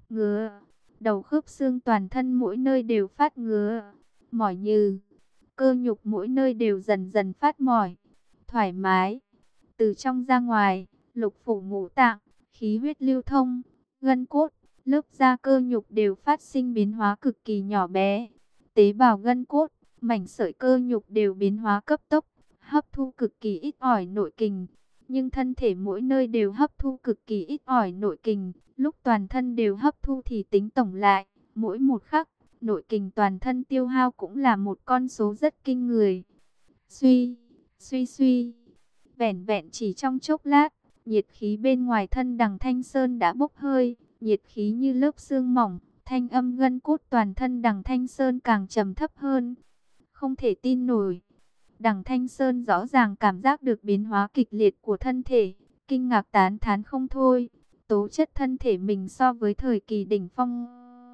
ngứa, đầu khớp xương toàn thân mỗi nơi đều phát ngứa, mỏi nhừ, cơ nhục mỗi nơi đều dần dần phát mỏi, thoải mái. Từ trong ra ngoài, lục phủ ngũ tạng, khí huyết lưu thông, gân cốt, lớp da cơ nhục đều phát sinh biến hóa cực kỳ nhỏ bé. Tế bào gân cốt, mảnh sợi cơ nhục đều biến hóa cấp tốc, hấp thu cực kỳ ít ỏi nội kình. Nhưng thân thể mỗi nơi đều hấp thu cực kỳ ít ỏi nội kình, lúc toàn thân đều hấp thu thì tính tổng lại, mỗi một khắc, nội kình toàn thân tiêu hao cũng là một con số rất kinh người. Suy, suy, vẻn vẹn chỉ trong chốc lát, nhiệt khí bên ngoài thân Đằng Thanh Sơn đã bốc hơi, nhiệt khí như lớp sương mỏng, thanh âm gân cốt toàn thân Đằng Thanh Sơn càng trầm thấp hơn. Không thể tin nổi. Đằng Thanh Sơn rõ ràng cảm giác được biến hóa kịch liệt của thân thể, kinh ngạc tán thán không thôi. Tố chất thân thể mình so với thời kỳ đỉnh phong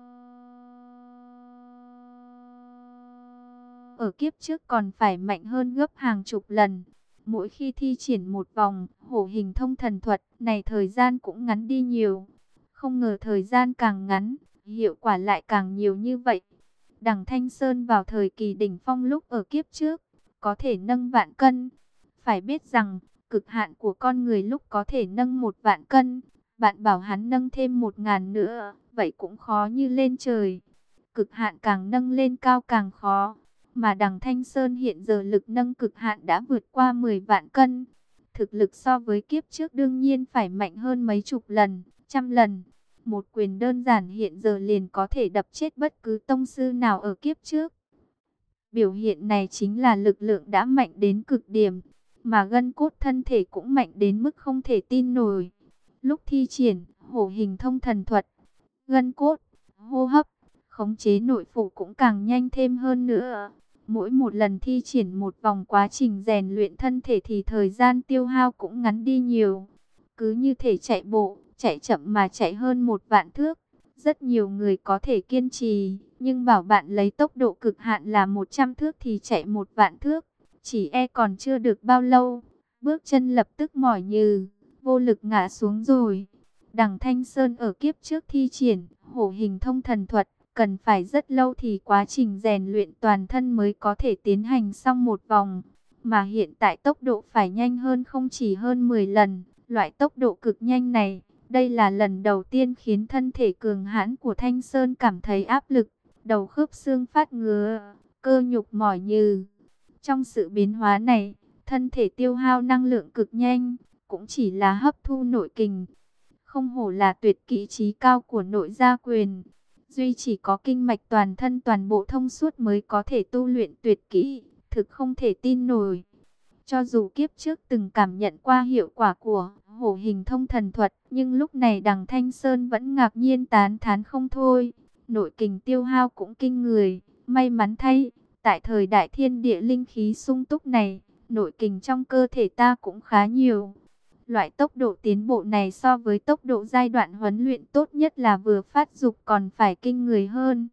ở kiếp trước còn phải mạnh hơn gấp hàng chục lần. Mỗi khi thi triển một vòng hổ hình thông thần thuật này, thời gian cũng ngắn đi nhiều. Không ngờ thời gian càng ngắn, hiệu quả lại càng nhiều như vậy. Đằng Thanh Sơn vào thời kỳ đỉnh phong lúc ở kiếp trước, có thể nâng vạn cân. Phải biết rằng, cực hạn của con người lúc có thể nâng 1.000 cân. Bạn bảo hắn nâng thêm 1.000 nữa, vậy cũng khó như lên trời. Cực hạn càng nâng lên cao càng khó. Mà Đằng Thanh Sơn hiện giờ lực nâng cực hạn đã vượt qua 10 vạn cân. Thực lực so với kiếp trước đương nhiên phải mạnh hơn mấy chục lần, trăm lần. Một quyền đơn giản hiện giờ liền có thể đập chết bất cứ tông sư nào ở kiếp trước. Biểu hiện này chính là lực lượng đã mạnh đến cực điểm, mà gân cốt thân thể cũng mạnh đến mức không thể tin nổi. Lúc thi triển hổ hình thông thần thuật, gân cốt, hô hấp, khống chế nội phủ cũng càng nhanh thêm hơn nữa. Mỗi một lần thi triển một vòng quá trình rèn luyện thân thể thì thời gian tiêu hao cũng ngắn đi nhiều. Cứ như thể chạy bộ, chạy chậm mà chạy hơn 1.000 thước. Rất nhiều người có thể kiên trì, nhưng bảo bạn lấy tốc độ cực hạn là 100 thước thì chạy 1.000 thước. Chỉ e còn chưa được bao lâu, bước chân lập tức mỏi nhừ, vô lực ngã xuống rồi. Đằng Thanh Sơn ở kiếp trước thi triển hổ hình thông thần thuật, cần phải rất lâu thì quá trình rèn luyện toàn thân mới có thể tiến hành xong một vòng. Mà hiện tại tốc độ phải nhanh hơn không chỉ hơn 10 lần. Loại tốc độ cực nhanh này, đây là lần đầu tiên khiến thân thể cường hãn của Thanh Sơn cảm thấy áp lực. Đầu khớp xương phát ngứa, cơ nhục mỏi nhừ. Trong sự biến hóa này, thân thể tiêu hao năng lượng cực nhanh, cũng chỉ là hấp thu nội kình. Không hổ là tuyệt kỹ chí cao của nội gia quyền. Duy chỉ có kinh mạch toàn thân toàn bộ thông suốt mới có thể tu luyện tuyệt kỹ, thực không thể tin nổi. Cho dù kiếp trước từng cảm nhận qua hiệu quả của hổ hình thông thần thuật, nhưng lúc này Đằng Thanh Sơn vẫn ngạc nhiên tán thán không thôi. Nội kình tiêu hao cũng kinh người, may mắn thay, tại thời đại thiên địa linh khí sung túc này, nội kình trong cơ thể ta cũng khá nhiều. Loại tốc độ tiến bộ này so với tốc độ giai đoạn huấn luyện tốt nhất là vừa phát dục còn phải kinh người hơn.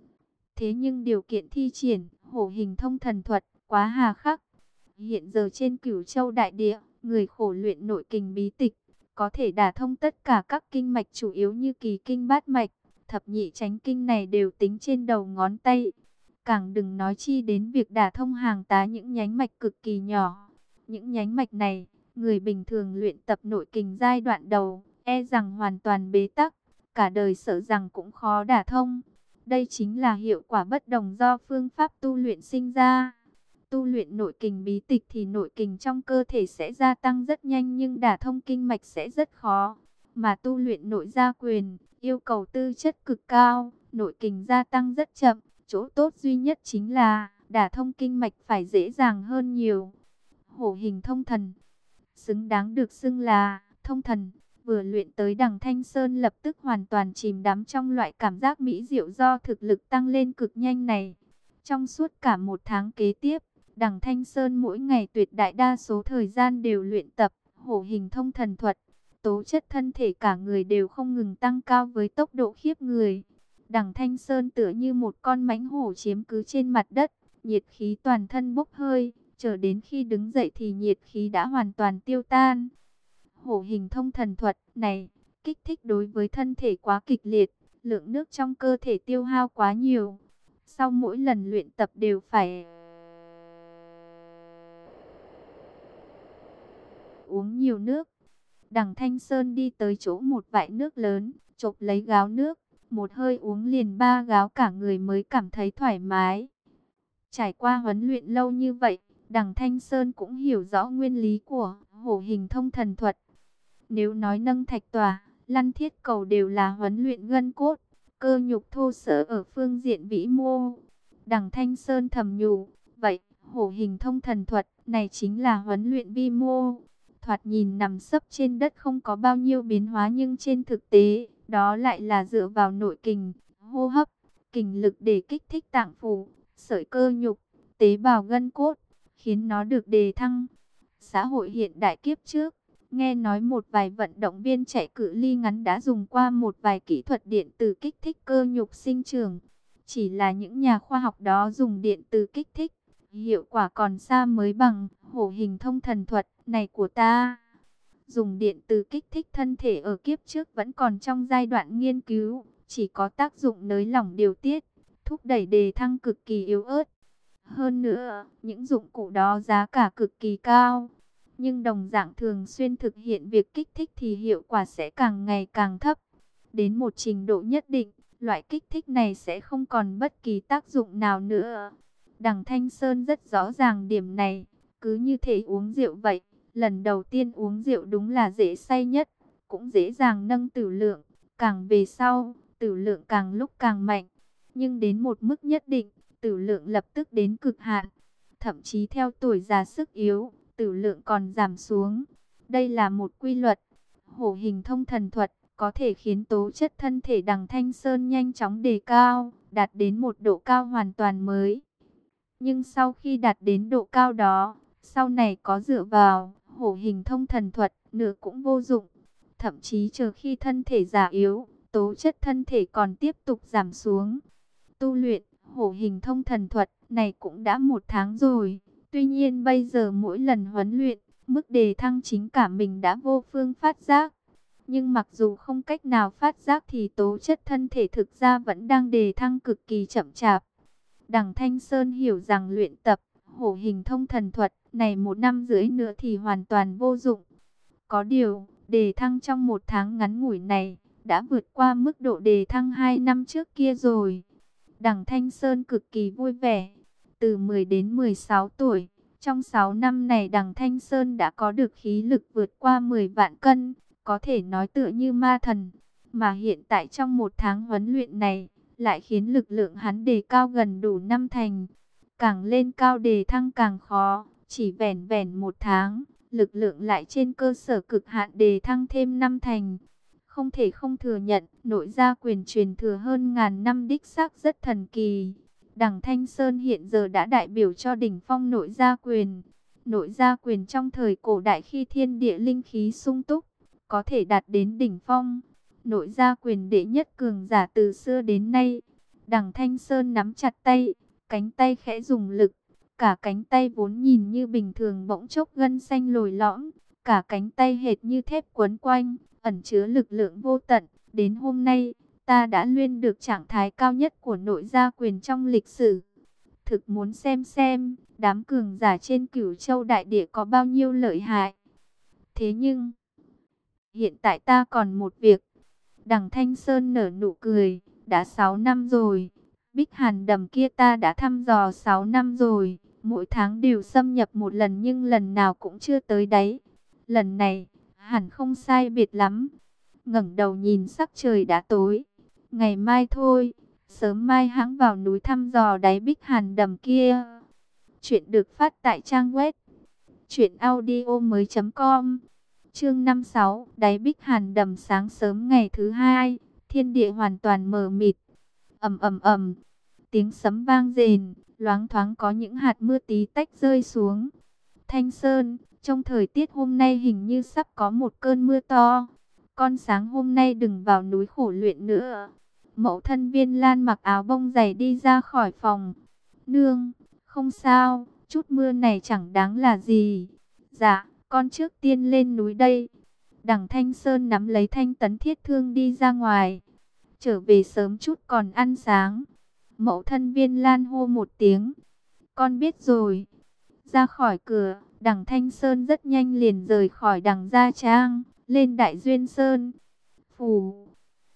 Thế nhưng điều kiện thi triển hổ hình thông thần thuật quá hà khắc. Hiện giờ trên Cửu Châu đại địa, người khổ luyện nội kình bí tịch, có thể đả thông tất cả các kinh mạch chủ yếu như kỳ kinh bát mạch, thập nhị chánh kinh này đều tính trên đầu ngón tay. Càng đừng nói chi đến việc đả thông hàng tá những nhánh mạch cực kỳ nhỏ. Những nhánh mạch này, người bình thường luyện tập nội kình giai đoạn đầu, e rằng hoàn toàn bế tắc, cả đời sợ rằng cũng khó đả thông. Đây chính là hiệu quả bất đồng do phương pháp tu luyện sinh ra. Tu luyện nội kình bí tịch thì nội kình trong cơ thể sẽ gia tăng rất nhanh nhưng đả thông kinh mạch sẽ rất khó. Mà tu luyện nội gia quyền, yêu cầu tư chất cực cao, nội kình gia tăng rất chậm. Chỗ tốt duy nhất chính là đả thông kinh mạch phải dễ dàng hơn nhiều. Hổ hình thông thần, xứng đáng được xưng là thông thần. Vừa luyện tới Đằng Thanh Sơn lập tức hoàn toàn chìm đắm trong loại cảm giác mỹ diệu do thực lực tăng lên cực nhanh này. Trong suốt cả một tháng kế tiếp, Đằng Thanh Sơn mỗi ngày tuyệt đại đa số thời gian đều luyện tập hổ hình thông thần thuật. Tố chất thân thể cả người đều không ngừng tăng cao với tốc độ khiếp người. Đằng Thanh Sơn tựa như một con mãnh hổ chiếm cứ trên mặt đất, nhiệt khí toàn thân bốc hơi, chờ đến khi đứng dậy thì nhiệt khí đã hoàn toàn tiêu tan. Hổ hình thông thần thuật này, kích thích đối với thân thể quá kịch liệt, lượng nước trong cơ thể tiêu hao quá nhiều. Sau mỗi lần luyện tập đều phải uống nhiều nước. Đằng Thanh Sơn đi tới chỗ một vại nước lớn, chộp lấy gáo nước, một hơi uống liền 3 gáo, cả người mới cảm thấy thoải mái. Trải qua huấn luyện lâu như vậy, Đằng Thanh Sơn cũng hiểu rõ nguyên lý của hổ hình thông thần thuật. Nếu nói nâng thạch tỏa, lăn thiết cầu đều là huấn luyện gân cốt, cơ nhục thô sơ ở phương diện vĩ mô. Đằng Thanh Sơn thầm nhủ, vậy hổ hình thông thần thuật này chính là huấn luyện vi mô. Thoạt nhìn nằm sấp trên đất không có bao nhiêu biến hóa, nhưng trên thực tế, đó lại là dựa vào nội kình, hô hấp, kình lực để kích thích tạng phủ, sợi cơ nhục, tế bào gân cốt, khiến nó được đề thăng. Xã hội hiện đại kiếp trước, nghe nói một vài vận động viên chạy cự ly ngắn đã dùng qua một vài kỹ thuật điện từ kích thích cơ nhục sinh trưởng. Chỉ là những nhà khoa học đó dùng điện từ kích thích, hiệu quả còn xa mới bằng hổ hình thông thần thuật này của ta. Dùng điện từ kích thích thân thể ở kiếp trước vẫn còn trong giai đoạn nghiên cứu, chỉ có tác dụng nới lỏng điều tiết, thúc đẩy đề thăng cực kỳ yếu ớt. Hơn nữa, những dụng cụ đó giá cả cực kỳ cao, nhưng đồng dạng thường xuyên thực hiện việc kích thích thì hiệu quả sẽ càng ngày càng thấp. Đến một trình độ nhất định, loại kích thích này sẽ không còn bất kỳ tác dụng nào nữa. Đằng Thanh Sơn rất rõ ràng điểm này, cứ như thể uống rượu vậy. Lần đầu tiên uống rượu đúng là dễ say nhất, cũng dễ dàng nâng tửu lượng. Càng về sau, tửu lượng càng lúc càng mạnh. Nhưng đến một mức nhất định, tửu lượng lập tức đến cực hạn. Thậm chí theo tuổi già sức yếu, tửu lượng còn giảm xuống. Đây là một quy luật. Hổ hình thông thần thuật có thể khiến tố chất thân thể Đằng Thanh Sơn nhanh chóng đề cao, đạt đến một độ cao hoàn toàn mới. Nhưng sau khi đạt đến độ cao đó, sau này có dựa vào hổ hình thông thần thuật nữa cũng vô dụng. Thậm chí chờ khi thân thể già yếu, tố chất thân thể còn tiếp tục giảm xuống. Tu luyện hổ hình thông thần thuật này cũng đã 1 tháng rồi. Tuy nhiên bây giờ mỗi lần huấn luyện, mức đề thăng chính cả mình đã vô phương phát giác. Nhưng mặc dù không cách nào phát giác thì tố chất thân thể thực ra vẫn đang đề thăng cực kỳ chậm chạp. Đằng Thanh Sơn hiểu rằng luyện tập hổ hình thông thần thuật này 1 năm rưỡi nữa thì hoàn toàn vô dụng. Có điều, đề thăng trong 1 tháng ngắn ngủi này đã vượt qua mức độ đề thăng 2 năm trước kia rồi. Đằng Thanh Sơn cực kỳ vui vẻ. Từ 10 đến 16 tuổi, trong 6 năm này Đằng Thanh Sơn đã có được khí lực vượt qua 10 vạn cân, có thể nói tựa như ma thần. Mà hiện tại trong 1 tháng huấn luyện này, lại khiến lực lượng hắn đề cao gần đủ 5 thành. Càng lên cao đề thăng càng khó, chỉ vẻn vẻn 1 tháng, lực lượng lại trên cơ sở cực hạn đề thăng thêm 5 thành. Không thể không thừa nhận, nội gia quyền truyền thừa hơn ngàn năm đích xác rất thần kỳ. Đằng Thanh Sơn hiện giờ đã đại biểu cho đỉnh phong nội gia quyền. Nội gia quyền trong thời cổ đại khi thiên địa linh khí sung túc, có thể đạt đến đỉnh phong. Nội gia quyền đệ nhất cường giả từ xưa đến nay. Đằng Thanh Sơn nắm chặt tay, cánh tay khẽ dùng lực. Cả cánh tay vốn nhìn như bình thường bỗng chốc gân xanh lồi lõm. Cả cánh tay hệt như thép quấn quanh, ẩn chứa lực lượng vô tận. Đến hôm nay, ta đã luyện được trạng thái cao nhất của nội gia quyền trong lịch sử. Thực muốn xem, đám cường giả trên Cửu Châu đại địa có bao nhiêu lợi hại. Thế nhưng, hiện tại ta còn một việc. Đằng Thanh Sơn nở nụ cười, đã 6 năm rồi. Bích Hàn Đầm kia ta đã thăm dò 6 năm rồi. Mỗi tháng đều xâm nhập một lần nhưng lần nào cũng chưa tới đáy. Lần này, hẳn không sai biệt lắm. Ngẩng đầu nhìn sắc trời đã tối. Ngày mai thôi, sớm mai hãng vào núi thăm dò đáy Bích Hàn Đầm kia. Chuyện được phát tại trang web truyệnaudiomoi.com. Chương 56, đáy Bích Hàn Đầm. Sáng sớm ngày thứ hai, thiên địa hoàn toàn mờ mịt. Ầm ầm ầm, tiếng sấm vang rền, loáng thoáng có những hạt mưa tí tách rơi xuống. Thanh Sơn, trong thời tiết hôm nay hình như sắp có một cơn mưa to. Con sáng hôm nay đừng vào núi khổ luyện nữa. Mẫu thân Viên Lan mặc áo bông dày đi ra khỏi phòng. Nương, không sao, chút mưa này chẳng đáng là gì. Dạ, con trước tiên lên núi đây. Đằng Thanh Sơn nắm lấy Thanh Tấn Thiết Thương đi ra ngoài. trở về sớm chút còn ăn sáng. Mẫu thân Viên Lan hô một tiếng, con biết rồi. Ra khỏi cửa, Đằng Thanh Sơn rất nhanh liền rời khỏi Đằng Gia Trang, lên Đại Duyên Sơn. Phù,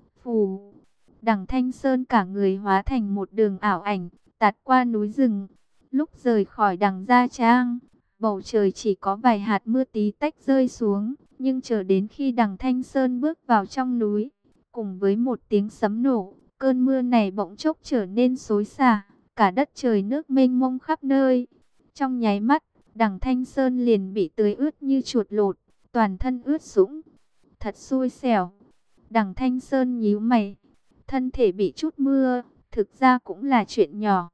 phù, Đằng Thanh Sơn cả người hóa thành một đường ảo ảnh, tạt qua núi rừng. Lúc rời khỏi Đằng Gia Trang, bầu trời chỉ có vài hạt mưa tí tách rơi xuống, nhưng chờ đến khi Đằng Thanh Sơn bước vào trong núi, cùng với một tiếng sấm nổ, cơn mưa này bỗng chốc trở nên xối xả, cả đất trời nước mênh mông khắp nơi. Trong nháy mắt, Đằng Thanh Sơn liền bị tưới ướt như chuột lột, toàn thân ướt sũng. Thật xui xẻo. Đằng Thanh Sơn nhíu mày, thân thể bị chút mưa, thực ra cũng là chuyện nhỏ.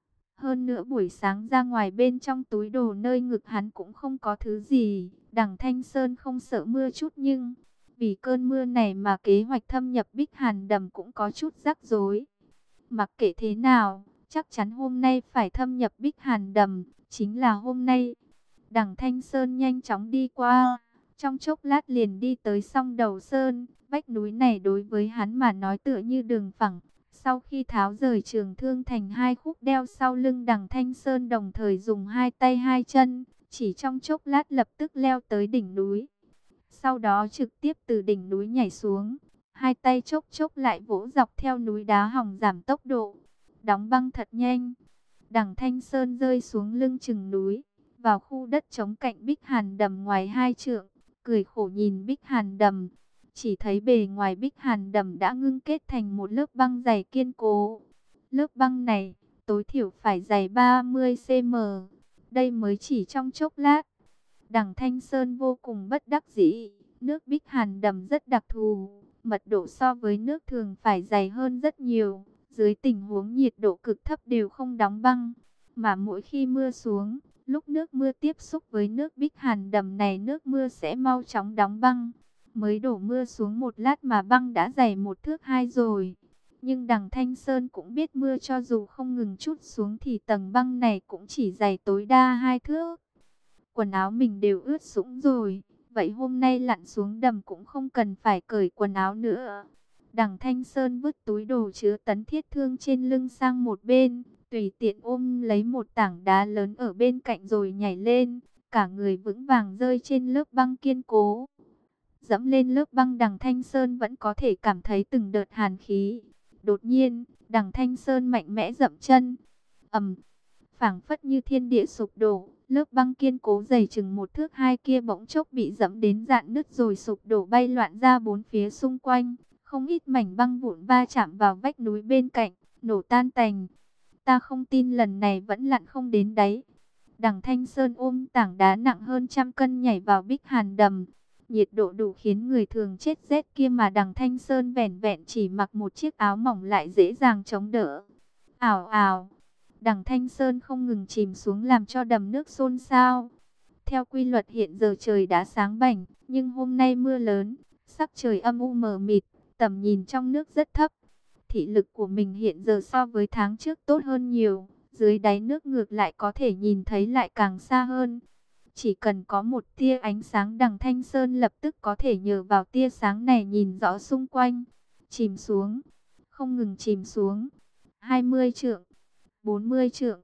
Hơn nữa buổi sáng ra ngoài bên trong túi đồ nơi ngực hắn cũng không có thứ gì. Đằng Thanh Sơn không sợ mưa chút nhưng vì cơn mưa này mà kế hoạch thâm nhập Bích Hàn Đầm cũng có chút rắc rối. Mặc kệ thế nào, chắc chắn hôm nay phải thâm nhập Bích Hàn Đầm, chính là hôm nay. Đằng Thanh Sơn nhanh chóng đi qua, trong chốc lát liền đi tới song Đầu Sơn. Vách núi này đối với hắn mà nói tựa như đường phẳng. Sau khi tháo rời trường thương thành hai khúc đeo sau lưng, Đằng Thanh Sơn đồng thời dùng hai tay hai chân, chỉ trong chốc lát lập tức leo tới đỉnh núi. Sau đó trực tiếp từ đỉnh núi nhảy xuống, hai tay chốc chốc lại vỗ dọc theo núi đá hòng giảm tốc độ. Đóng băng thật nhanh. Đằng Thanh Sơn rơi xuống lưng chừng núi, vào khu đất trống cạnh Bích Hàn Đầm ngoài 2 trượng, cười khổ nhìn Bích Hàn Đầm. Chỉ thấy bề ngoài Bích Hàn Đầm đã ngưng kết thành một lớp băng dày kiên cố. Lớp băng này tối thiểu phải dày 30 cm. Đây mới chỉ trong chốc lát. Đằng Thanh Sơn vô cùng bất đắc dĩ. Nước Bích Hàn Đầm rất đặc thù, mật độ so với nước thường phải dày hơn rất nhiều. Dưới tình huống nhiệt độ cực thấp đều không đóng băng. Mà mỗi khi mưa xuống, lúc nước mưa tiếp xúc với nước Bích Hàn Đầm này, nước mưa sẽ mau chóng đóng băng. Mới đổ mưa xuống một lát mà băng đã dày 1 thước 2 rồi. Nhưng Đằng Thanh Sơn cũng biết mưa cho dù không ngừng trút xuống thì tầng băng này cũng chỉ dày tối đa 2 thước. Quần áo mình đều ướt sũng rồi, vậy hôm nay lặn xuống đầm cũng không cần phải cởi quần áo nữa. Đằng Thanh Sơn vứt túi đồ chứa tấn thiết thương trên lưng sang một bên, tùy tiện ôm lấy một tảng đá lớn ở bên cạnh rồi nhảy lên, cả người vững vàng rơi trên lớp băng kiên cố. Dẫm lên lớp băng, Đằng Thanh Sơn vẫn có thể cảm thấy từng đợt hàn khí. Đột nhiên, Đằng Thanh Sơn mạnh mẽ dậm chân. Ầm, phảng phất như thiên địa sụp đổ, lớp băng kiên cố dày chừng 1 thước 2 kia bỗng chốc bị dẫm đến rạn nứt rồi sụp đổ bay loạn ra bốn phía xung quanh. Không ít mảnh băng vụn va chạm vào vách núi bên cạnh, nổ tan tành. Ta không tin lần này vẫn lặn không đến đáy. Đằng Thanh Sơn ôm tảng đá nặng hơn 100 cân nhảy vào Bích Hàn Đầm. Nhiệt độ đủ khiến người thường chết rét kia mà Đằng Thanh Sơn vẻn vẹn chỉ mặc một chiếc áo mỏng lại dễ dàng chống đỡ. Ào ào, Đằng Thanh Sơn không ngừng chìm xuống làm cho đầm nước xôn xao. Theo quy luật hiện giờ trời đã sáng bảnh, nhưng hôm nay mưa lớn, sắc trời âm u mờ mịt, tầm nhìn trong nước rất thấp. Thị lực của mình hiện giờ so với tháng trước tốt hơn nhiều, dưới đáy nước ngược lại có thể nhìn thấy lại càng xa hơn. Chỉ cần có một tia ánh sáng, Đằng Thanh Sơn lập tức có thể nhờ vào tia sáng này nhìn rõ xung quanh. Chìm xuống, không ngừng chìm xuống. 20 trượng, 40 trượng,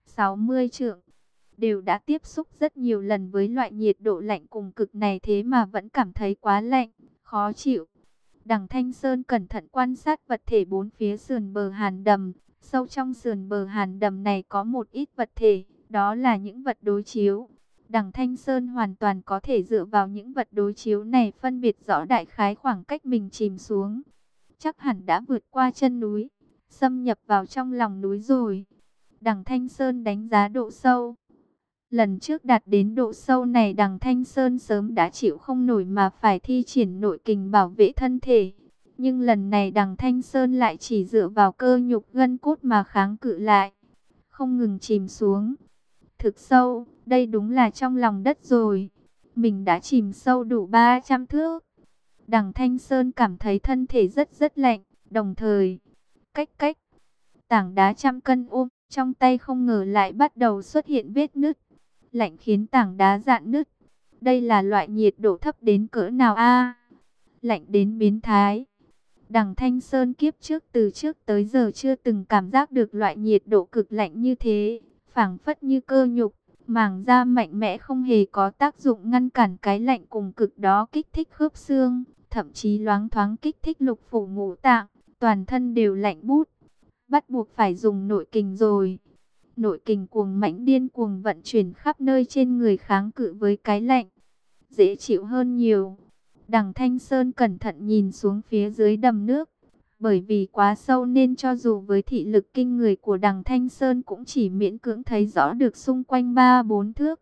60 trượng. Đều đã tiếp xúc rất nhiều lần với loại nhiệt độ lạnh cùng cực này thế mà vẫn cảm thấy quá lạnh, khó chịu. Đằng Thanh Sơn cẩn thận quan sát vật thể bốn phía sườn bờ hàn đầm. Sâu trong sườn bờ hàn đầm này có một ít vật thể, đó là những vật đối chiếu. Đằng Thanh Sơn hoàn toàn có thể dựa vào những vật đối chiếu này phân biệt rõ đại khái khoảng cách mình chìm xuống. Chắc hẳn đã vượt qua chân núi, xâm nhập vào trong lòng núi rồi. Đằng Thanh Sơn đánh giá độ sâu. Lần trước đạt đến độ sâu này, Đằng Thanh Sơn sớm đã chịu không nổi mà phải thi triển nội kình bảo vệ thân thể. Nhưng lần này Đằng Thanh Sơn lại chỉ dựa vào cơ nhục gân cốt mà kháng cự lại, không ngừng chìm xuống. Thực sâu, đây đúng là trong lòng đất rồi. Mình đã chìm sâu đủ 300 thước. Đằng Thanh Sơn cảm thấy thân thể rất lạnh, đồng thời, cách tảng đá 100 cân ôm trong tay không ngờ lại bắt đầu xuất hiện vết nứt. Lạnh khiến tảng đá rạn nứt. Đây là loại nhiệt độ thấp đến cỡ nào a? Lạnh đến biến thái. Đằng Thanh Sơn kiếp trước tới giờ chưa từng cảm giác được loại nhiệt độ cực lạnh như thế, phảng phất như cơ nhục, màng da mạnh mẽ không hề có tác dụng ngăn cản cái lạnh cùng cực đó kích thích khớp xương, thậm chí loáng thoáng kích thích lục phủ ngũ tạng, toàn thân đều lạnh bút. Bắt buộc phải dùng nội kình rồi. Nội kình cuồng mãnh điên cuồng vận chuyển khắp nơi trên người kháng cự với cái lạnh, dễ chịu hơn nhiều. Đằng Thanh Sơn cẩn thận nhìn xuống phía dưới đầm nước. Bởi vì quá sâu nên cho dù với thị lực kinh người của đằng Thanh Sơn cũng chỉ miễn cưỡng thấy rõ được xung quanh 3-4 thước.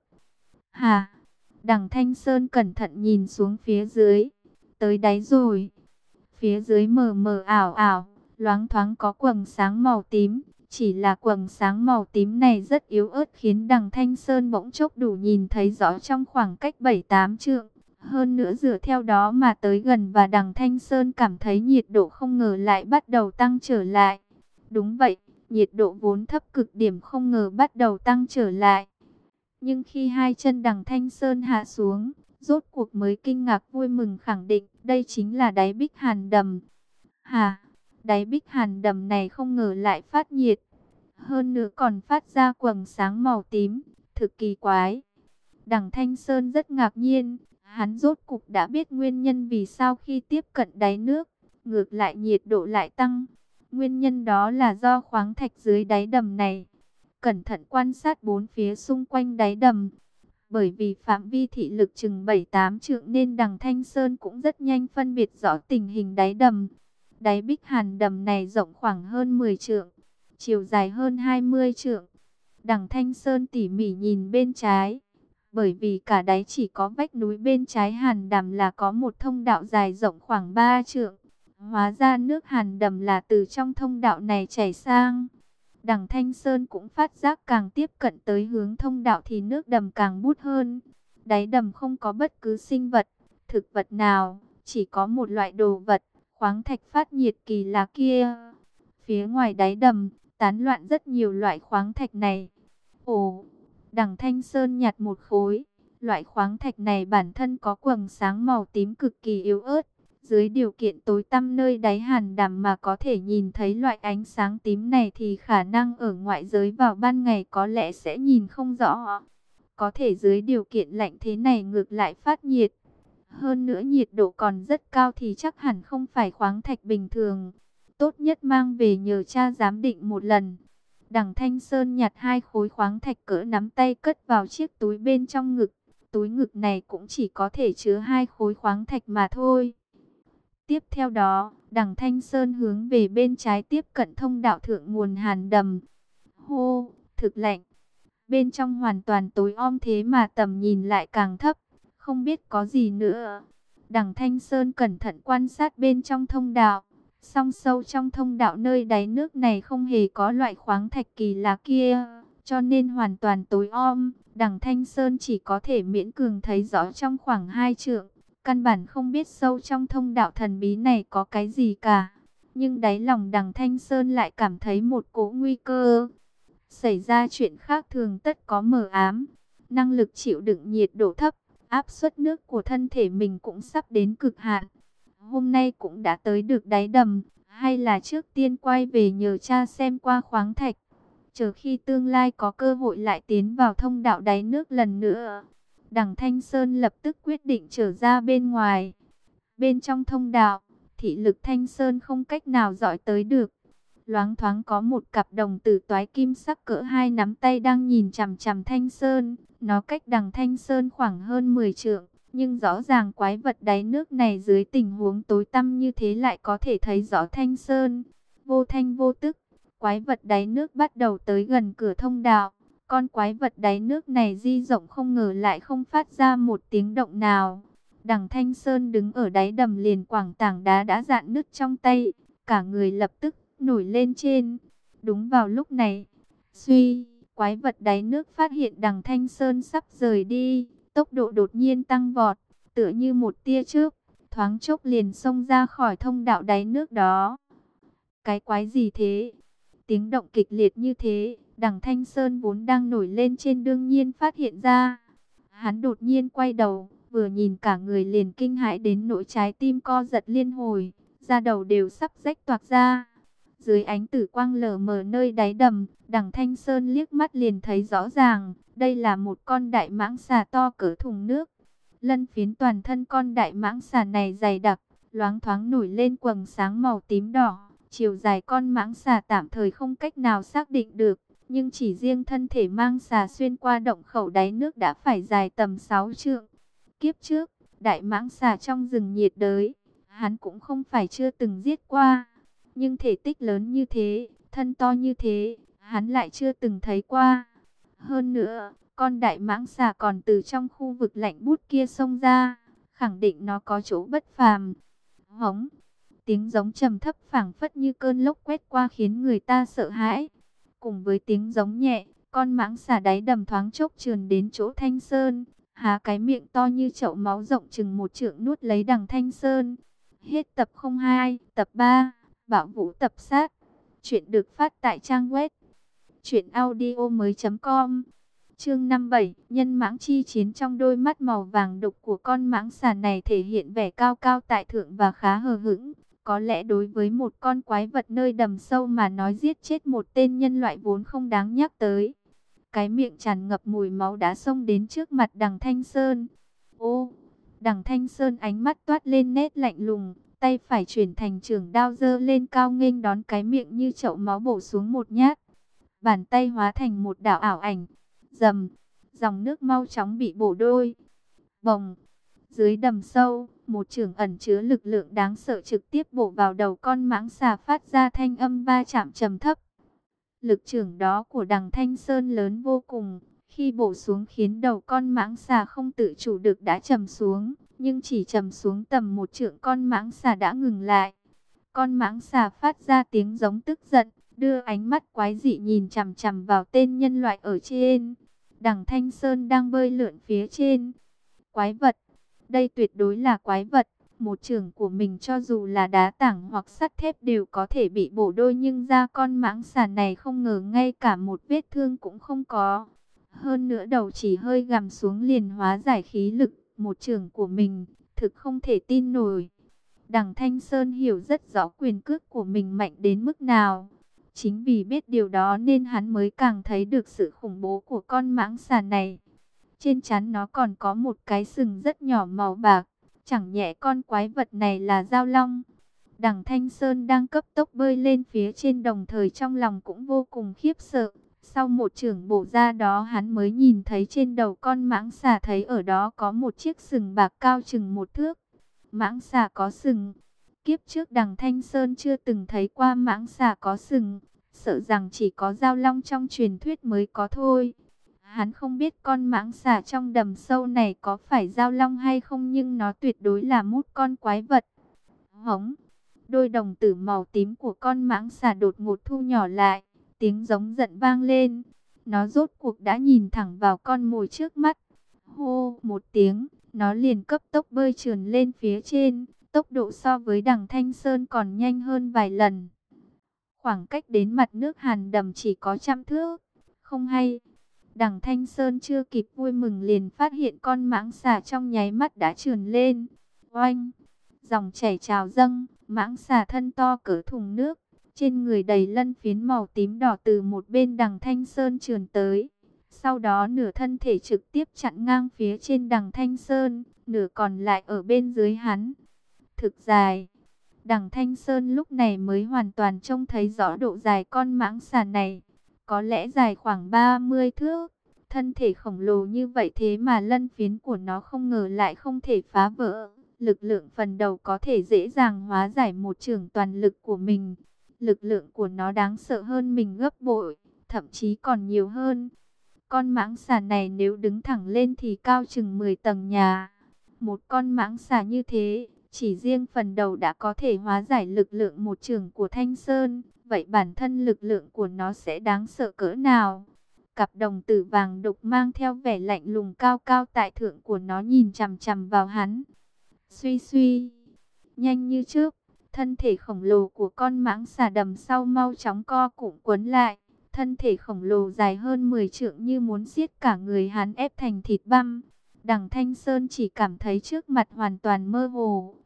Hà! Đằng Thanh Sơn cẩn thận nhìn xuống phía dưới. Tới đáy rồi. Phía dưới mờ mờ ảo ảo, loáng thoáng có quầng sáng màu tím. Chỉ là quầng sáng màu tím này rất yếu ớt khiến đằng Thanh Sơn bỗng chốc đủ nhìn thấy rõ trong khoảng cách 7-8 trượng. Hơn nữa dựa theo đó mà tới gần và đằng Thanh Sơn cảm thấy nhiệt độ không ngờ lại bắt đầu tăng trở lại. Đúng vậy, nhiệt độ vốn thấp cực điểm không ngờ bắt đầu tăng trở lại. Nhưng khi hai chân đằng Thanh Sơn hạ xuống, rốt cuộc mới kinh ngạc vui mừng khẳng định đây chính là đáy Bích Hàn Đầm. Hà, đáy Bích Hàn Đầm này không ngờ lại phát nhiệt. Hơn nữa còn phát ra quầng sáng màu tím, thực kỳ quái. Đằng Thanh Sơn rất ngạc nhiên. Hắn rốt cục đã biết nguyên nhân vì sao khi tiếp cận đáy nước, ngược lại nhiệt độ lại tăng. Nguyên nhân đó là do khoáng thạch dưới đáy đầm này. Cẩn thận quan sát bốn phía xung quanh đáy đầm. Bởi vì phạm vi thị lực chừng 7-8 trượng nên đằng Thanh Sơn cũng rất nhanh phân biệt rõ tình hình đáy đầm. Đáy Bích Hàn Đầm này rộng khoảng hơn 10 trượng, chiều dài hơn 20 trượng. Đằng Thanh Sơn tỉ mỉ nhìn bên trái. Bởi vì cả đáy chỉ có vách núi bên trái Hàn Đầm là có một thông đạo dài rộng khoảng 3 trượng. Hóa ra nước Hàn Đầm là từ trong thông đạo này chảy sang. Đằng Thanh Sơn cũng phát giác càng tiếp cận tới hướng thông đạo thì nước đầm càng bút hơn. Đáy đầm không có bất cứ sinh vật, thực vật nào, chỉ có một loại đồ vật, khoáng thạch phát nhiệt kỳ lạ kia. Phía ngoài đáy đầm, tán loạn rất nhiều loại khoáng thạch này. Ồ! Đằng Thanh Sơn nhặt một khối, loại khoáng thạch này bản thân có quầng sáng màu tím cực kỳ yếu ớt. Dưới điều kiện tối tăm nơi đáy Hàn Đầm mà có thể nhìn thấy loại ánh sáng tím này thì khả năng ở ngoại giới vào ban ngày có lẽ sẽ nhìn không rõ. Có thể dưới điều kiện lạnh thế này ngược lại phát nhiệt. Hơn nữa nhiệt độ còn rất cao thì chắc hẳn không phải khoáng thạch bình thường. Tốt nhất mang về nhờ cha giám định một lần. Đằng Thanh Sơn nhặt hai khối khoáng thạch cỡ nắm tay cất vào chiếc túi bên trong ngực. Túi ngực này cũng chỉ có thể chứa hai khối khoáng thạch mà thôi. Tiếp theo đó, đằng Thanh Sơn hướng về bên trái tiếp cận thông đạo thượng nguồn Hàn Đầm. Hô, thực lạnh. Bên trong hoàn toàn tối om thế mà tầm nhìn lại càng thấp, không biết có gì nữa. Đằng Thanh Sơn cẩn thận quan sát bên trong thông đạo. Song sâu trong thông đạo nơi đáy nước này không hề có loại khoáng thạch kỳ lạ kia, cho nên hoàn toàn tối om. Đằng Thanh Sơn chỉ có thể miễn cường thấy rõ trong khoảng 2 trượng. Căn bản không biết sâu trong thông đạo thần bí này có cái gì cả. Nhưng đáy lòng đằng Thanh Sơn lại cảm thấy một cỗ nguy cơ. Xảy ra chuyện khác thường tất có mờ ám. Năng lực chịu đựng nhiệt độ thấp, áp suất nước của thân thể mình cũng sắp đến cực hạn. Hôm nay cũng đã tới được đáy đầm, hay là trước tiên quay về nhờ cha xem qua khoáng thạch. Chờ khi tương lai có cơ hội lại tiến vào thông đạo đáy nước lần nữa. Đằng Thanh Sơn lập tức quyết định trở ra bên ngoài. Bên trong thông đạo, thị lực Thanh Sơn không cách nào dõi tới được. Loáng thoáng có một cặp đồng tử toái kim sắc cỡ 2 nắm tay đang nhìn chằm chằm Thanh Sơn. Nó cách đằng Thanh Sơn khoảng hơn 10 trượng. Nhưng rõ ràng quái vật đáy nước này dưới tình huống tối tăm như thế lại có thể thấy rõ Thanh Sơn. Vô thanh vô tức, quái vật đáy nước bắt đầu tới gần cửa thông đạo. Con quái vật đáy nước này di rộng không ngờ lại không phát ra một tiếng động nào. Đằng Thanh Sơn đứng ở đáy đầm liền quẳng tảng đá đã rạn nứt trong tay. Cả người lập tức nổi lên trên. Đúng vào lúc này, quái vật đáy nước phát hiện đằng Thanh Sơn sắp rời đi. Tốc độ đột nhiên tăng vọt, tựa như một tia chớp, thoáng chốc liền xông ra khỏi thông đạo đáy nước đó. Cái quái gì thế? Tiếng động kịch liệt như thế, đằng Thanh Sơn vốn đang nổi lên trên đương nhiên phát hiện ra. Hắn đột nhiên quay đầu, vừa nhìn cả người liền kinh hãi đến nỗi trái tim co giật liên hồi. da đầu đều sắp rách toạc ra. Dưới ánh tử quang lờ mờ nơi đáy đầm, Đằng Thanh Sơn liếc mắt liền thấy rõ ràng, đây là một con đại mãng xà to cỡ thùng nước. Lân phiến toàn thân con đại mãng xà này dày đặc, loáng thoáng nổi lên quầng sáng màu tím đỏ. Chiều dài con mãng xà tạm thời không cách nào xác định được, nhưng chỉ riêng thân thể mang xà xuyên qua động khẩu đáy nước đã phải dài tầm 6 trượng. Kiếp trước, đại mãng xà trong rừng nhiệt đới, hắn cũng không phải chưa từng giết qua. Nhưng thể tích lớn như thế, thân to như thế, hắn lại chưa từng thấy qua. Hơn nữa, con đại mãng xà còn từ trong khu vực lạnh buốt kia xông ra, khẳng định nó có chỗ bất phàm. Hống, tiếng giống trầm thấp phảng phất như cơn lốc quét qua khiến người ta sợ hãi. Cùng với tiếng giống nhẹ, con mãng xà đáy đầm thoáng chốc trườn đến chỗ Thanh Sơn, há cái miệng to như chậu máu rộng chừng 1 trượng nuốt lấy Đằng Thanh Sơn. Hết tập 02, tập 3, Bạo Vũ tập sát. Chuyện được phát tại trang web truyệnaudiomoi.com. Chương 57, nhân mãng chi chiến. Trong đôi mắt màu vàng đục của con mãng xà này thể hiện vẻ cao cao tại thượng và khá hờ hững. Có lẽ đối với một con quái vật nơi đầm sâu mà nói giết chết một tên nhân loại vốn không đáng nhắc tới. Cái miệng tràn ngập mùi máu đã xông đến trước mặt Đằng Thanh Sơn. Ô, Đằng Thanh Sơn ánh mắt toát lên nét lạnh lùng, tay phải chuyển thành trường đao giơ lên cao nghênh đón cái miệng như chậu máu bổ xuống một nhát. Bàn tay hóa thành một đạo ảo ảnh. Rầm, dòng nước mau chóng bị bổ đôi. Bồng, dưới đầm sâu, một chưởng ẩn chứa lực lượng đáng sợ trực tiếp bổ vào đầu con mãng xà phát ra thanh âm va chạm trầm thấp. Lực chưởng đó của Đằng Thanh Sơn lớn vô cùng, khi bổ xuống khiến đầu con mãng xà không tự chủ được đã trầm xuống, nhưng chỉ trầm xuống tầm 1 trượng con mãng xà đã ngừng lại. Con mãng xà phát ra tiếng giống tức giận, đưa ánh mắt quái dị nhìn chằm chằm vào tên nhân loại ở trên. Đằng Thanh Sơn đang bơi lượn phía trên. Quái vật, đây tuyệt đối là quái vật. Một chưởng của mình cho dù là đá tảng hoặc sắt thép đều có thể bị bổ đôi, nhưng da con mãng xà này không ngờ ngay cả một vết thương cũng không có. Hơn nữa đầu chỉ hơi gằm xuống liền hóa giải khí lực một chưởng của mình, thực không thể tin nổi. Đằng Thanh Sơn hiểu rất rõ quyền cước của mình mạnh đến mức nào. Chính vì biết điều đó nên hắn mới càng thấy được sự khủng bố của con mãng xà này. Trên trán nó còn có một cái sừng rất nhỏ màu bạc. Chẳng nhẽ con quái vật này là Dao Long. Đằng Thanh Sơn đang cấp tốc bơi lên phía trên, đồng thời trong lòng cũng vô cùng khiếp sợ. Sau một chưởng bổ ra đó hắn mới nhìn thấy trên đầu con mãng xà, thấy ở đó có một chiếc sừng bạc cao chừng 1 thước. Mãng xà có sừng. Kiếp trước Đằng Thanh Sơn chưa từng thấy qua mãng xà có sừng. Sợ rằng chỉ có Dao Long trong truyền thuyết mới có thôi. Hắn không biết con mãng xà trong đầm sâu này có phải Dao Long hay không, nhưng nó tuyệt đối là một con quái vật. Hống, đôi đồng tử màu tím của con mãng xà đột ngột thu nhỏ lại, tiếng giống giận vang lên. Nó rốt cuộc đã nhìn thẳng vào con mồi trước mắt. Hô một tiếng, nó liền cấp tốc bơi trườn lên phía trên, tốc độ so với Đằng Thanh Sơn còn nhanh hơn vài lần. Khoảng cách đến mặt nước hàn đầm chỉ có 100 thước. Không hay, Đằng Thanh Sơn chưa kịp vui mừng liền phát hiện con mãng xà trong nháy mắt đã trườn lên. Oanh, dòng chảy trào dâng, mãng xà thân to cỡ thùng nước, trên người đầy lân phiến màu tím đỏ từ một bên Đằng Thanh Sơn trườn tới. Sau đó nửa thân thể trực tiếp chặn ngang phía trên Đằng Thanh Sơn, nửa còn lại ở bên dưới hắn. Thực dài. Đằng Thanh Sơn lúc này mới hoàn toàn trông thấy rõ độ dài con mãng xà này. Có lẽ dài khoảng 30 thước. Thân thể khổng lồ như vậy thế mà lân phiến của nó không ngờ lại không thể phá vỡ. Lực lượng phần đầu có thể dễ dàng hóa giải một chưởng toàn lực của mình. Lực lượng của nó đáng sợ hơn mình gấp bội, thậm chí còn nhiều hơn. Con mãng xà này nếu đứng thẳng lên thì cao chừng 10 tầng nhà. Một con mãng xà như thế, chỉ riêng phần đầu đã có thể hóa giải lực lượng một chưởng của Thanh Sơn. Vậy bản thân lực lượng của nó sẽ đáng sợ cỡ nào? Cặp đồng tử vàng đục mang theo vẻ lạnh lùng cao cao tại thượng của nó nhìn chằm chằm vào hắn. Suy suy, nhanh như chớp, thân thể khổng lồ của con mãng xà đầm sau mau chóng co cụm quấn lại. Thân thể khổng lồ dài hơn 10 trượng như muốn siết cả người hắn ép thành thịt băm. Đằng Thanh Sơn chỉ cảm thấy trước mặt hoàn toàn mơ hồ,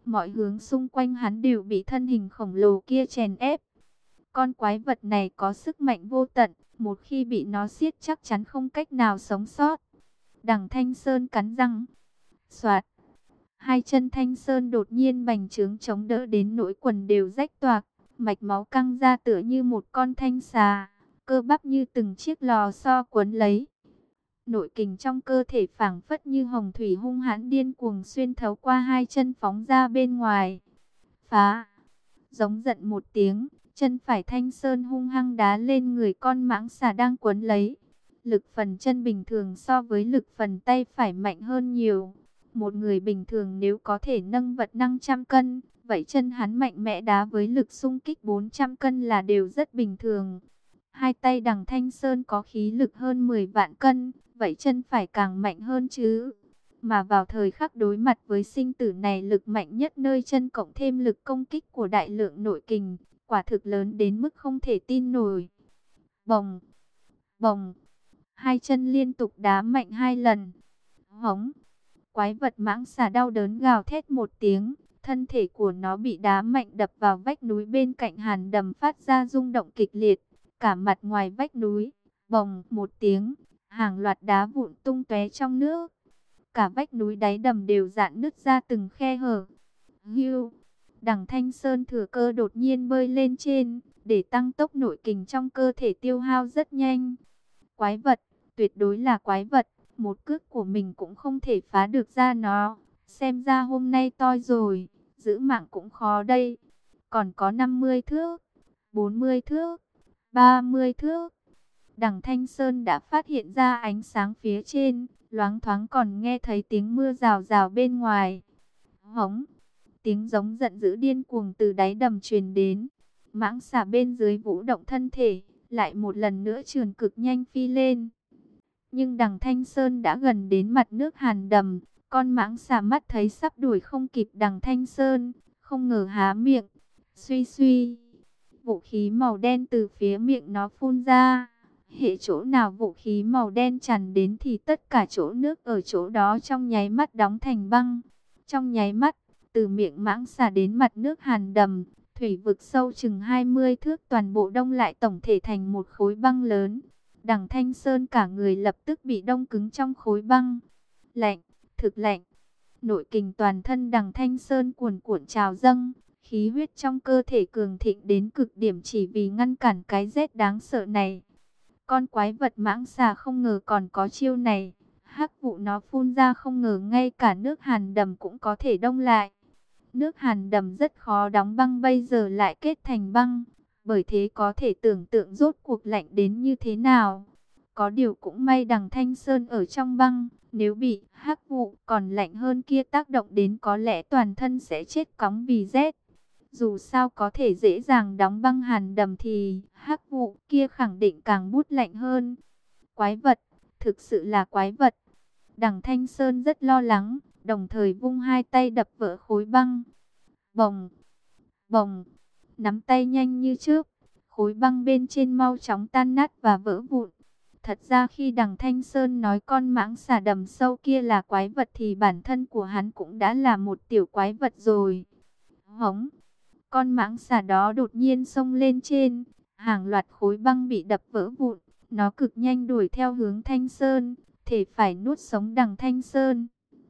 Mọi hướng xung quanh hắn đều bị thân hình khổng lồ kia chèn ép. Con quái vật này có sức mạnh vô tận, một khi bị nó siết chắc chắn không cách nào sống sót. Đằng Thanh Sơn cắn răng. Soạt. Hai chân Thanh Sơn đột nhiên bành trướng chống đỡ đến nỗi quần đều rách toạc. Mạch máu căng ra tựa như một con thanh xà. Cơ bắp như từng chiếc lò xo cuốn lấy. Nội kình trong cơ thể phảng phất như hồng thủy hung hãn điên cuồng xuyên thấu qua hai chân phóng ra bên ngoài. Phá! Giống giận một tiếng, chân phải Thanh Sơn hung hăng đá lên người con mãng xà đang quấn lấy. Lực phần chân bình thường so với lực phần tay phải mạnh hơn nhiều. Một người bình thường nếu có thể nâng vật nặng trăm cân, vậy chân hắn mạnh mẽ đá với lực xung kích 400 cân là đều rất bình thường. Hai tay đằng Thanh Sơn có khí lực hơn 10 vạn cân, vậy chân phải càng mạnh hơn chứ. Mà vào thời khắc đối mặt với sinh tử này, lực mạnh nhất nơi chân cộng thêm lực công kích của đại lượng nội kình, quả thực lớn đến mức không thể tin nổi. Bồng, bồng, hai chân liên tục đá mạnh 2 lần. Hống, quái vật mãng xà đau đớn gào thét một tiếng, thân thể của nó bị đá mạnh đập vào vách núi bên cạnh hàn đầm phát ra rung động kịch liệt. Cả mặt ngoài vách núi, bồng một tiếng, hàng loạt đá vụn tung tóe trong nước. Cả vách núi đáy đầm đều rạn nứt ra từng khe hở. Hưu, đằng Thanh Sơn thừa cơ đột nhiên bơi lên trên, để tăng tốc nội kình trong cơ thể tiêu hao rất nhanh. Quái vật, tuyệt đối là quái vật, một cước của mình cũng không thể phá được ra nó. Xem ra hôm nay toi rồi, giữ mạng cũng khó đây. Còn có 50 thước, 40 thước, 30 thước. Đằng Thanh Sơn đã phát hiện ra ánh sáng phía trên, loáng thoáng còn nghe thấy tiếng mưa rào rào bên ngoài. Hống, tiếng giống giận dữ điên cuồng từ đáy đầm truyền đến. Mãng xà bên dưới vũ động thân thể, lại một lần nữa trườn cực nhanh phi lên. Nhưng đằng Thanh Sơn đã gần đến mặt nước hàn đầm, con mãng xà mắt thấy sắp đuổi không kịp đằng Thanh Sơn, không ngờ há miệng, suy suy. Vũ khí màu đen từ phía miệng nó phun ra. Hệ chỗ nào vũ khí màu đen tràn đến thì tất cả chỗ nước ở chỗ đó trong nháy mắt đóng thành băng. Trong nháy mắt, từ miệng mãng xà đến mặt nước hàn đầm, thủy vực sâu chừng 20 thước toàn bộ đông lại tổng thể thành một khối băng lớn. Đằng Thanh Sơn cả người lập tức bị đông cứng trong khối băng. Lạnh, thực lạnh. Nội kình toàn thân đằng Thanh Sơn cuồn cuộn trào dâng. Khí huyết trong cơ thể cường thịnh đến cực điểm chỉ vì ngăn cản cái rét đáng sợ này. Con quái vật mãng xà không ngờ còn có chiêu này. Hắc vụ nó phun ra không ngờ ngay cả nước hàn đầm cũng có thể đông lại. Nước hàn đầm rất khó đóng băng bây giờ lại kết thành băng. Bởi thế có thể tưởng tượng rốt cuộc lạnh đến như thế nào. Có điều cũng may đằng Thanh Sơn ở trong băng. Nếu bị hắc vụ còn lạnh hơn kia tác động đến có lẽ toàn thân sẽ chết cóng vì rét. Dù sao có thể dễ dàng đóng băng hàn đầm thì hắc vụ kia khẳng định càng bút lạnh hơn. Quái vật, thực sự là quái vật. Đằng Thanh Sơn rất lo lắng, đồng thời vung hai tay đập vỡ khối băng. Bồng, bồng, nắm tay nhanh như chớp, khối băng bên trên mau chóng tan nát và vỡ vụn. Thật ra khi đằng Thanh Sơn nói con mãng xà đầm sâu kia là quái vật thì bản thân của hắn cũng đã là một tiểu quái vật rồi. Hống! Con mãng xà đó đột nhiên xông lên trên, hàng loạt khối băng bị đập vỡ vụn, nó cực nhanh đuổi theo hướng Thanh Sơn, thể phải nuốt sống đằng Thanh Sơn.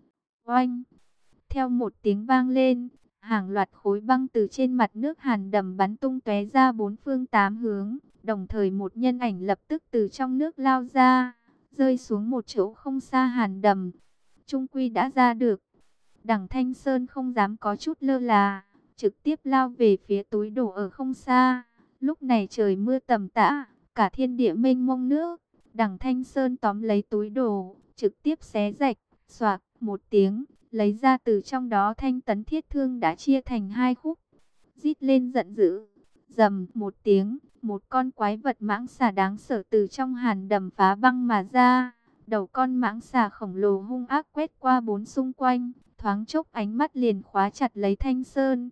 Oanh! Theo một tiếng vang lên, hàng loạt khối băng từ trên mặt nước hàn đầm bắn tung tóe ra bốn phương tám hướng, đồng thời một nhân ảnh lập tức từ trong nước lao ra, rơi xuống một chỗ không xa hàn đầm. Trung quy đã ra được. Đằng Thanh Sơn không dám có chút lơ là, trực tiếp lao về phía túi đổ ở không xa. Lúc này trời mưa tầm tã, cả thiên địa mênh mông nước. Đằng Thanh Sơn tóm lấy túi đổ, trực tiếp xé rạch, xoạc một tiếng, lấy ra từ trong đó thanh tấn thiết thương đã chia thành hai khúc. Rít lên giận dữ, rầm một tiếng, một con quái vật mãng xà đáng sợ từ trong hàn đầm phá băng mà ra. Đầu con mãng xà khổng lồ hung ác quét qua bốn xung quanh, thoáng chốc ánh mắt liền khóa chặt lấy Thanh Sơn.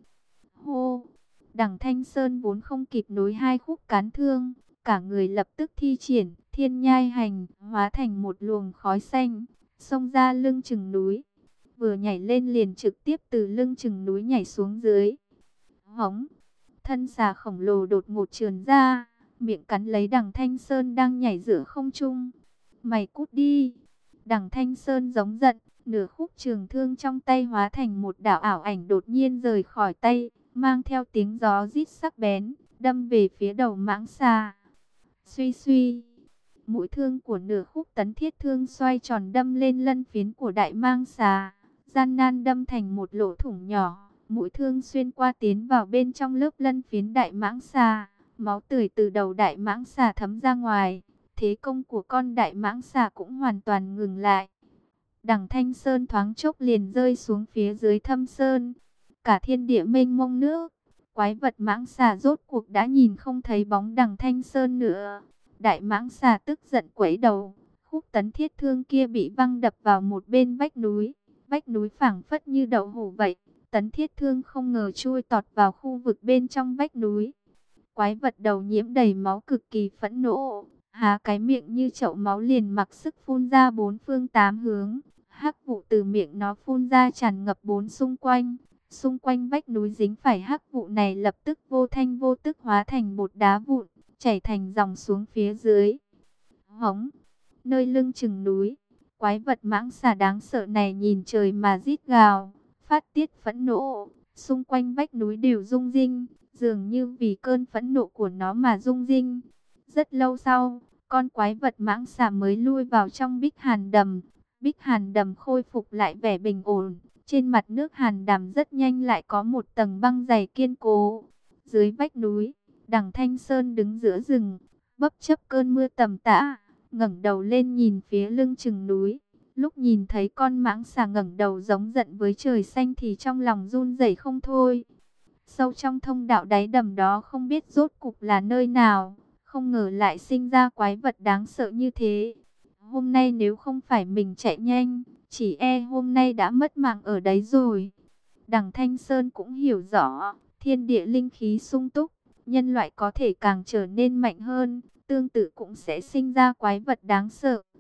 Hô! Đằng Thanh Sơn vốn không kịp nối hai khúc cán thương, cả người lập tức thi triển thiên nhai hành, hóa thành một luồng khói xanh, xông ra lưng chừng núi. vừa nhảy lên liền trực tiếp từ lưng chừng núi nhảy xuống dưới. Hống, thân xà khổng lồ đột ngột trườn ra, miệng cắn lấy Đằng Thanh Sơn đang nhảy giữa không trung. Mày cút đi! Đằng Thanh Sơn giống giận, nửa khúc trường thương trong tay hóa thành một đạo ảo ảnh đột nhiên rời khỏi tay, mang theo tiếng gió rít sắc bén, đâm về phía đầu mãng xà. Suy suy, mũi thương của nửa khúc tấn thiết thương xoay tròn đâm lên lân phiến của đại mang xà, gian nan đâm thành một lỗ thủng nhỏ. Mũi thương xuyên qua tiến vào bên trong lớp lân phiến đại mãng xà, máu tươi từ đầu đại mãng xà thấm ra ngoài. Thế công của con đại mãng xà cũng hoàn toàn ngừng lại. Đằng Thanh Sơn thoáng chốc liền rơi xuống phía dưới thâm sơn. Cả thiên địa mênh mông nước, quái vật mãng xà rốt cuộc đã nhìn không thấy bóng Đằng Thanh Sơn nữa. Đại mãng xà tức giận quẫy đầu, khúc tấn thiết thương kia bị văng đập vào một bên vách núi. Vách núi phảng phất như đậu hũ vậy. Tấn thiết thương không ngờ chui tọt vào khu vực bên trong vách núi. Quái vật đầu nhiễm đầy máu cực kỳ phẫn nộ, há cái miệng như chậu máu liền mặc sức phun ra bốn phương tám hướng. Hắc vụ từ miệng nó phun ra tràn ngập bốn xung quanh. Xung quanh vách núi dính phải hắc vụ này lập tức vô thanh vô tức hóa thành bột đá vụn, chảy thành dòng xuống phía dưới. Hống, nơi lưng chừng núi, quái vật mãng xà đáng sợ này nhìn trời mà rít gào, phát tiết phẫn nộ. Xung quanh vách núi đều rung rinh, dường như vì cơn phẫn nộ của nó mà rung rinh. Rất lâu sau, con quái vật mãng xà mới lui vào trong Bích Hàn Đầm. Bích Hàn Đầm khôi phục lại vẻ bình ổn. Trên mặt nước Hàn Đàm rất nhanh lại có một tầng băng dày kiên cố. Dưới vách núi, Đằng Thanh Sơn đứng giữa rừng, bất chấp cơn mưa tầm tã, ngẩng đầu lên nhìn phía lưng chừng núi. Lúc nhìn thấy con mãng xà ngẩng đầu giống giận với trời xanh thì trong lòng run rẩy không thôi. Sâu trong thông đạo đáy đầm đó không biết rốt cục là nơi nào, không ngờ lại sinh ra quái vật đáng sợ như thế. Hôm nay nếu không phải mình chạy nhanh, chỉ e hôm nay đã mất mạng ở đấy rồi. Đằng Thanh Sơn cũng hiểu rõ, thiên địa linh khí sung túc, nhân loại có thể càng trở nên mạnh hơn, tương tự cũng sẽ sinh ra quái vật đáng sợ.